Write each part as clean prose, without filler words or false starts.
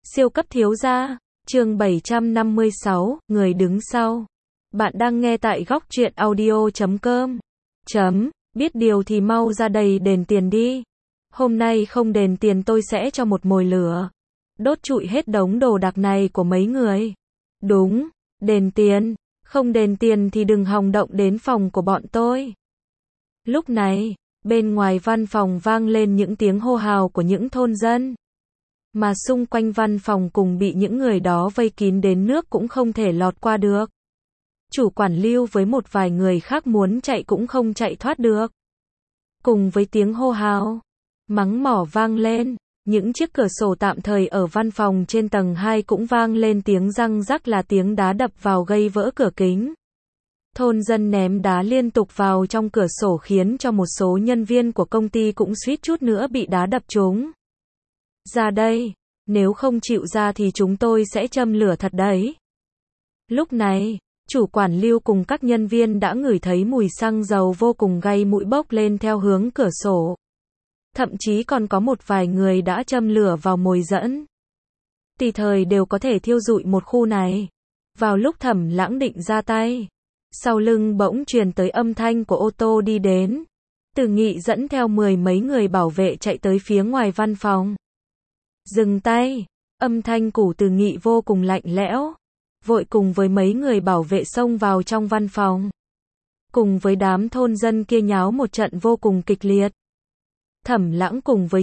Siêu cấp thiếu gia, chương 756, người đứng sau. Bạn đang nghe tại góc truyện audio.com. Biết điều thì mau ra đây đền tiền đi. Hôm nay không đền tiền tôi sẽ cho một mồi lửa. Đốt trụi hết đống đồ đạc này của mấy người. Đúng, đền tiền. Không đền tiền thì đừng hòng động đến phòng của bọn tôi. Lúc này, bên ngoài văn phòng vang lên những tiếng hô hào của những thôn dân. Mà xung quanh văn phòng cùng bị những người đó vây kín đến nước cũng không thể lọt qua được. Chủ quản Lưu với một vài người khác muốn chạy cũng không chạy thoát được. Cùng với tiếng hô hào, mắng mỏ vang lên, những chiếc cửa sổ tạm thời ở văn phòng trên tầng 2 cũng vang lên tiếng răng rắc là tiếng đá đập vào gây vỡ cửa kính. Thôn dân ném đá liên tục vào trong cửa sổ khiến cho một số nhân viên của công ty cũng suýt chút nữa bị đá đập trúng. Ra đây, nếu không chịu ra thì chúng tôi sẽ châm lửa thật đấy. Lúc này, chủ quản Lưu cùng các nhân viên đã ngửi thấy mùi xăng dầu vô cùng gây mũi bốc lên theo hướng cửa sổ. Thậm chí còn có một vài người đã châm lửa vào mồi dẫn. Tùy thời đều có thể thiêu rụi một khu này. Vào lúc Thẩm Lãng định ra tay, sau lưng bỗng truyền tới âm thanh của ô tô đi đến. Từ Nghị dẫn theo 10 mấy người bảo vệ chạy tới phía ngoài văn phòng. Dừng tay, âm thanh của Từ Nghị vô cùng lạnh lẽo. Vội cùng với mấy người bảo vệ xông vào trong văn phòng. Cùng với đám thôn dân kia nháo một trận vô cùng kịch liệt. Thẩm Lãng cùng với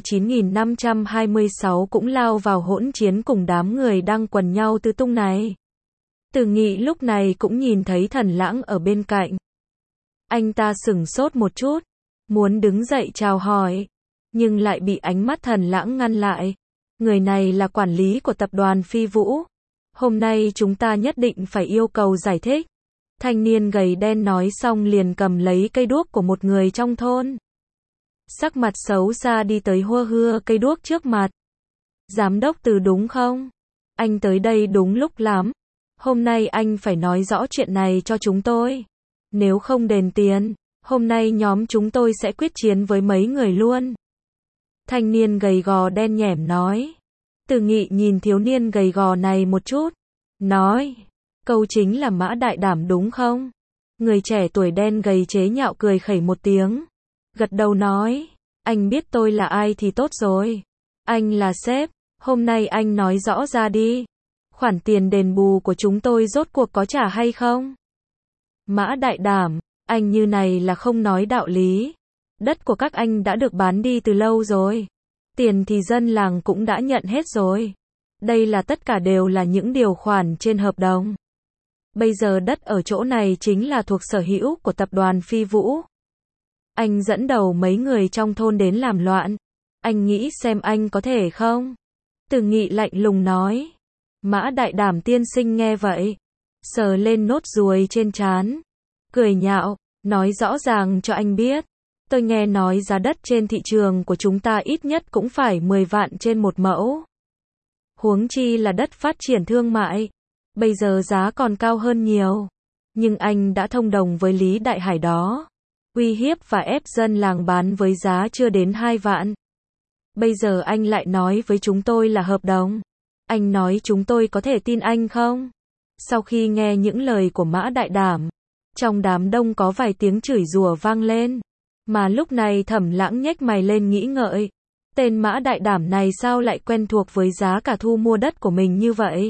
9526 cũng lao vào hỗn chiến cùng đám người đang quần nhau tứ tung này. Từ Nghị lúc này cũng nhìn thấy Thần Lãng ở bên cạnh. Anh ta sửng sốt một chút, muốn đứng dậy chào hỏi, nhưng lại bị ánh mắt Thần Lãng ngăn lại. Người này là quản lý của tập đoàn Phi Vũ. Hôm nay chúng ta nhất định phải yêu cầu giải thích. Thanh niên gầy đen nói xong liền cầm lấy cây đuốc của một người trong thôn. Sắc mặt xấu xa đi tới hua hưa cây đuốc trước mặt. Giám đốc Từ đúng không? Anh tới đây đúng lúc lắm. Hôm nay anh phải nói rõ chuyện này cho chúng tôi. Nếu không đền tiền, hôm nay nhóm chúng tôi sẽ quyết chiến với mấy người luôn. Thanh niên gầy gò đen nhẻm nói. Từ Nghị nhìn thiếu niên gầy gò này một chút. Nói. Câu chính là Mã Đại Đảm đúng không? Người trẻ tuổi đen gầy chế nhạo cười khẩy một tiếng. Gật đầu nói. Anh biết tôi là ai thì tốt rồi. Anh là sếp. Hôm nay anh nói rõ ra đi. Khoản tiền đền bù của chúng tôi rốt cuộc có trả hay không? Mã Đại Đảm. Anh như này là không nói đạo lý. Đất của các anh đã được bán đi từ lâu rồi. Tiền thì dân làng cũng đã nhận hết rồi. Đây là tất cả đều là những điều khoản trên hợp đồng. Bây giờ đất ở chỗ này chính là thuộc sở hữu của tập đoàn Phi Vũ. Anh dẫn đầu mấy người trong thôn đến làm loạn. Anh nghĩ xem anh có thể không? Từ Nghị lạnh lùng nói. Mã Đại Đảm tiên sinh nghe vậy. Sờ lên nốt ruồi trên trán. Cười nhạo, nói rõ ràng cho anh biết. Tôi nghe nói giá đất trên thị trường của chúng ta ít nhất cũng phải 10 vạn trên một mẫu. Huống chi là đất phát triển thương mại. Bây giờ giá còn cao hơn nhiều. Nhưng anh đã thông đồng với Lý Đại Hải đó. Uy hiếp và ép dân làng bán với giá chưa đến 2 vạn. Bây giờ anh lại nói với chúng tôi là hợp đồng. Anh nói chúng tôi có thể tin anh không? Sau khi nghe những lời của Mã Đại Đảm, trong đám đông có vài tiếng chửi rủa vang lên. Mà lúc này Thẩm Lãng nhếch mày lên nghĩ ngợi. Tên Mã Đại Đảm này sao lại quen thuộc với giá cả thu mua đất của mình như vậy?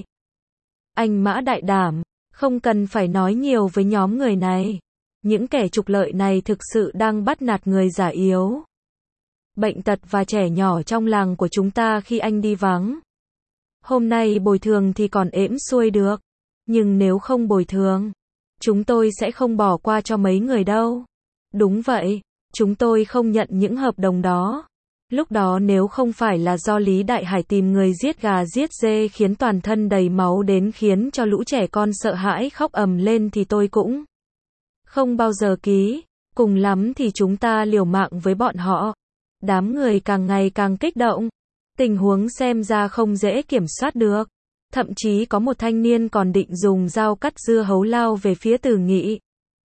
Anh Mã Đại Đảm, không cần phải nói nhiều với nhóm người này. Những kẻ trục lợi này thực sự đang bắt nạt người già yếu, bệnh tật và trẻ nhỏ trong làng của chúng ta khi anh đi vắng. Hôm nay bồi thường thì còn êm xuôi được. Nhưng nếu không bồi thường, chúng tôi sẽ không bỏ qua cho mấy người đâu. Đúng vậy, chúng tôi không nhận những hợp đồng đó. Lúc đó nếu không phải là do Lý Đại Hải tìm người giết gà giết dê khiến toàn thân đầy máu đến khiến cho lũ trẻ con sợ hãi khóc ầm lên thì tôi cũng không bao giờ ký. Cùng lắm thì chúng ta liều mạng với bọn họ. Đám người càng ngày càng kích động. Tình huống xem ra không dễ kiểm soát được. Thậm chí có một thanh niên còn định dùng dao cắt dưa hấu lao về phía Từ Nghị.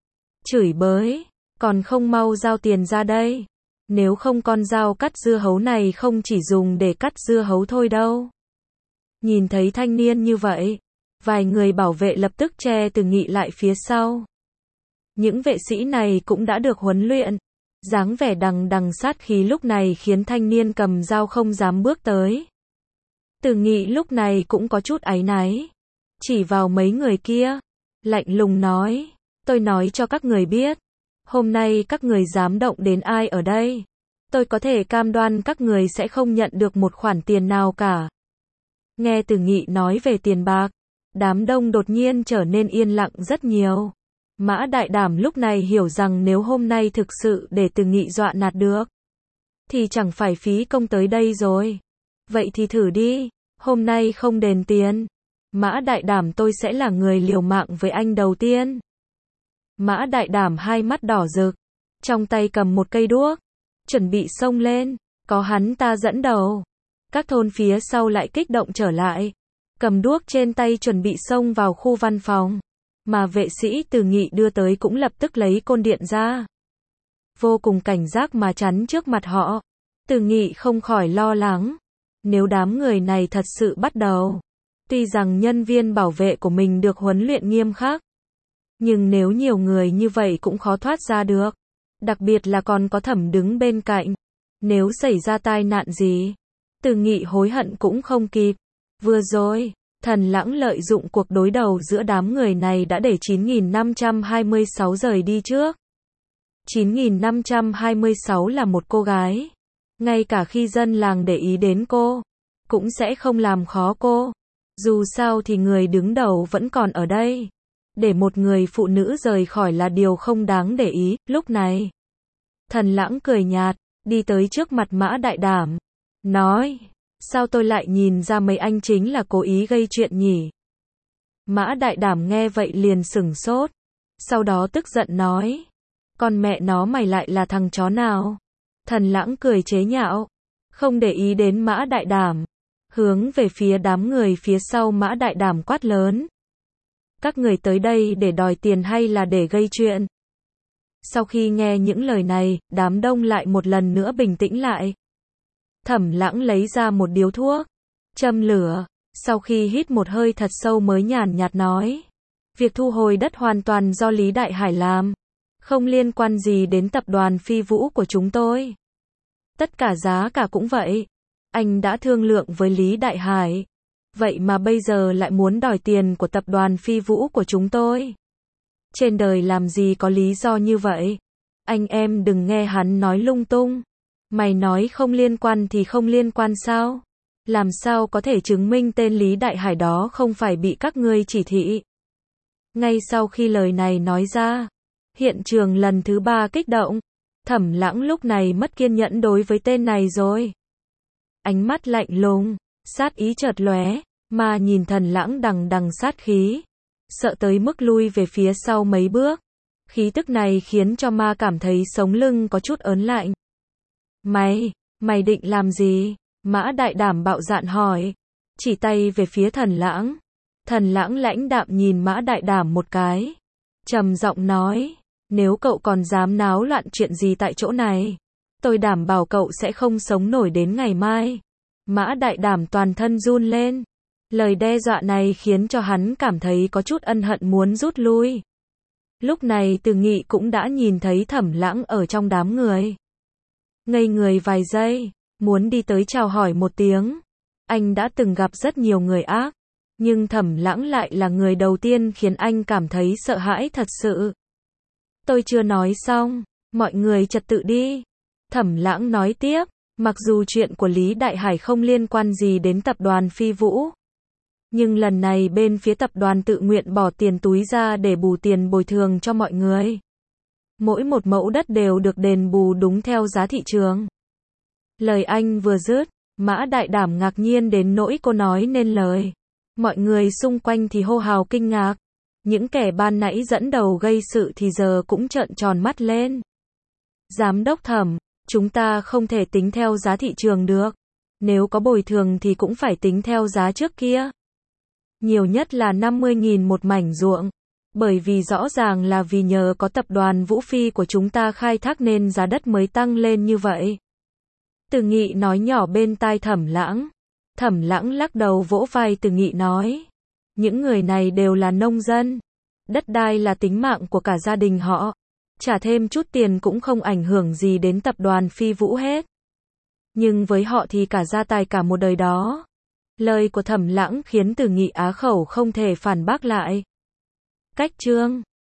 Chửi bới, còn không mau giao tiền ra đây. Nếu không con dao cắt dưa hấu này không chỉ dùng để cắt dưa hấu thôi đâu. Nhìn thấy thanh niên như vậy, vài người bảo vệ lập tức che Từ Nghị lại phía sau. Những vệ sĩ này cũng đã được huấn luyện. Dáng vẻ đằng đằng sát khí lúc này khiến thanh niên cầm dao không dám bước tới. Từ Nghị lúc này cũng có chút áy náy. Chỉ vào mấy người kia. Lạnh lùng nói. Tôi nói cho các người biết. Hôm nay các người dám động đến ai ở đây. Tôi có thể cam đoan các người sẽ không nhận được một khoản tiền nào cả. Nghe Từ Nghị nói về tiền bạc. Đám đông đột nhiên trở nên yên lặng rất nhiều. Mã Đại Đảm lúc này hiểu rằng nếu hôm nay thực sự để Từ Nghị dọa nạt được, thì chẳng phải phí công tới đây rồi. Vậy thì thử đi, hôm nay không đền tiền. Mã Đại Đảm tôi sẽ là người liều mạng với anh đầu tiên. Mã Đại Đảm hai mắt đỏ rực, trong tay cầm một cây đuốc, chuẩn bị xông lên, có hắn ta dẫn đầu. Các thôn phía sau lại kích động trở lại, cầm đuốc trên tay chuẩn bị xông vào khu văn phòng. Mà vệ sĩ Từ Nghị đưa tới cũng lập tức lấy côn điện ra. Vô cùng cảnh giác mà chắn trước mặt họ. Từ Nghị không khỏi lo lắng. Nếu đám người này thật sự bắt đầu. Tuy rằng nhân viên bảo vệ của mình được huấn luyện nghiêm khắc. Nhưng nếu nhiều người như vậy cũng khó thoát ra được. Đặc biệt là còn có Thẩm đứng bên cạnh. Nếu xảy ra tai nạn gì, Từ Nghị hối hận cũng không kịp. Vừa rồi, Thần Lãng lợi dụng cuộc đối đầu giữa đám người này đã để 9526 rời đi trước. 9526 là một cô gái. Ngay cả khi dân làng để ý đến cô, cũng sẽ không làm khó cô. Dù sao thì người đứng đầu vẫn còn ở đây. Để một người phụ nữ rời khỏi là điều không đáng để ý. Lúc này, Thần Lãng cười nhạt, đi tới trước mặt Mã Đại Đảm. Nói, sao tôi lại nhìn ra mấy anh chính là cố ý gây chuyện nhỉ? Mã Đại Đảm nghe vậy liền sửng sốt. Sau đó tức giận nói. Con mẹ nó mày lại là thằng chó nào? Thần Lãng cười chế nhạo. Không để ý đến Mã Đại Đảm. Hướng về phía đám người phía sau Mã Đại Đảm quát lớn. Các người tới đây để đòi tiền hay là để gây chuyện? Sau khi nghe những lời này, đám đông lại một lần nữa bình tĩnh lại. Thẩm Lãng lấy ra một điếu thuốc, châm lửa, sau khi hít một hơi thật sâu mới nhàn nhạt nói. Việc thu hồi đất hoàn toàn do Lý Đại Hải làm, không liên quan gì đến tập đoàn Phi Vũ của chúng tôi. Tất cả giá cả cũng vậy. Anh đã thương lượng với Lý Đại Hải. Vậy mà bây giờ lại muốn đòi tiền của tập đoàn Phi Vũ của chúng tôi. Trên đời làm gì có lý do như vậy? Anh em đừng nghe hắn nói lung tung. Mày nói không liên quan thì không liên quan sao? Làm sao có thể chứng minh tên Lý Đại Hải đó không phải bị các ngươi chỉ thị? Ngay sau khi lời này nói ra, hiện trường lần thứ 3 kích động. Thẩm Lãng lúc này mất kiên nhẫn đối với tên này rồi. Ánh mắt lạnh lùng, sát ý chợt lóe, mà nhìn Thần Lãng đằng đằng sát khí, sợ tới mức lui về phía sau mấy bước. Khí tức này khiến cho ma cảm thấy sống lưng có chút ớn lạnh. Mày định làm gì? Mã Đại Đảm bạo dạn hỏi, chỉ tay về phía Thần Lãng. Thần Lãng lãnh đạm nhìn Mã Đại Đảm một cái, trầm giọng nói, nếu cậu còn dám náo loạn chuyện gì tại chỗ này, tôi đảm bảo cậu sẽ không sống nổi đến ngày mai. Mã Đại Đảm toàn thân run lên. Lời đe dọa này khiến cho hắn cảm thấy có chút ân hận muốn rút lui. Lúc này Từ Nghị cũng đã nhìn thấy Thẩm Lãng ở trong đám người. Ngây người vài giây, muốn đi tới chào hỏi một tiếng. Anh đã từng gặp rất nhiều người ác, nhưng Thẩm Lãng lại là người đầu tiên khiến anh cảm thấy sợ hãi thật sự. Tôi chưa nói xong, mọi người trật tự đi. Thẩm Lãng nói tiếp, mặc dù chuyện của Lý Đại Hải không liên quan gì đến tập đoàn Phi Vũ, nhưng lần này bên phía tập đoàn tự nguyện bỏ tiền túi ra để bù tiền bồi thường cho mọi người. Mỗi một mẫu đất đều được đền bù đúng theo giá thị trường. Lời anh vừa dứt, Mã Đại Đảm ngạc nhiên đến nỗi cô nói nên lời. Mọi người xung quanh thì hô hào kinh ngạc. Những kẻ ban nãy dẫn đầu gây sự thì giờ cũng trợn tròn mắt lên. Giám đốc Thẩm, chúng ta không thể tính theo giá thị trường được. Nếu có bồi thường thì cũng phải tính theo giá trước kia. Nhiều nhất là 50.000 một mảnh ruộng. Bởi vì rõ ràng là vì nhờ có tập đoàn Vũ Phi của chúng ta khai thác nên giá đất mới tăng lên như vậy. Từ Nghị nói nhỏ bên tai Thẩm Lãng. Thẩm Lãng lắc đầu vỗ vai Từ Nghị nói. Những người này đều là nông dân. Đất đai là tính mạng của cả gia đình họ. Trả thêm chút tiền cũng không ảnh hưởng gì đến tập đoàn Phi Vũ hết. Nhưng với họ thì cả gia tài cả một đời đó. Lời của Thẩm Lãng khiến Từ Nghị á khẩu không thể phản bác lại. Cách chương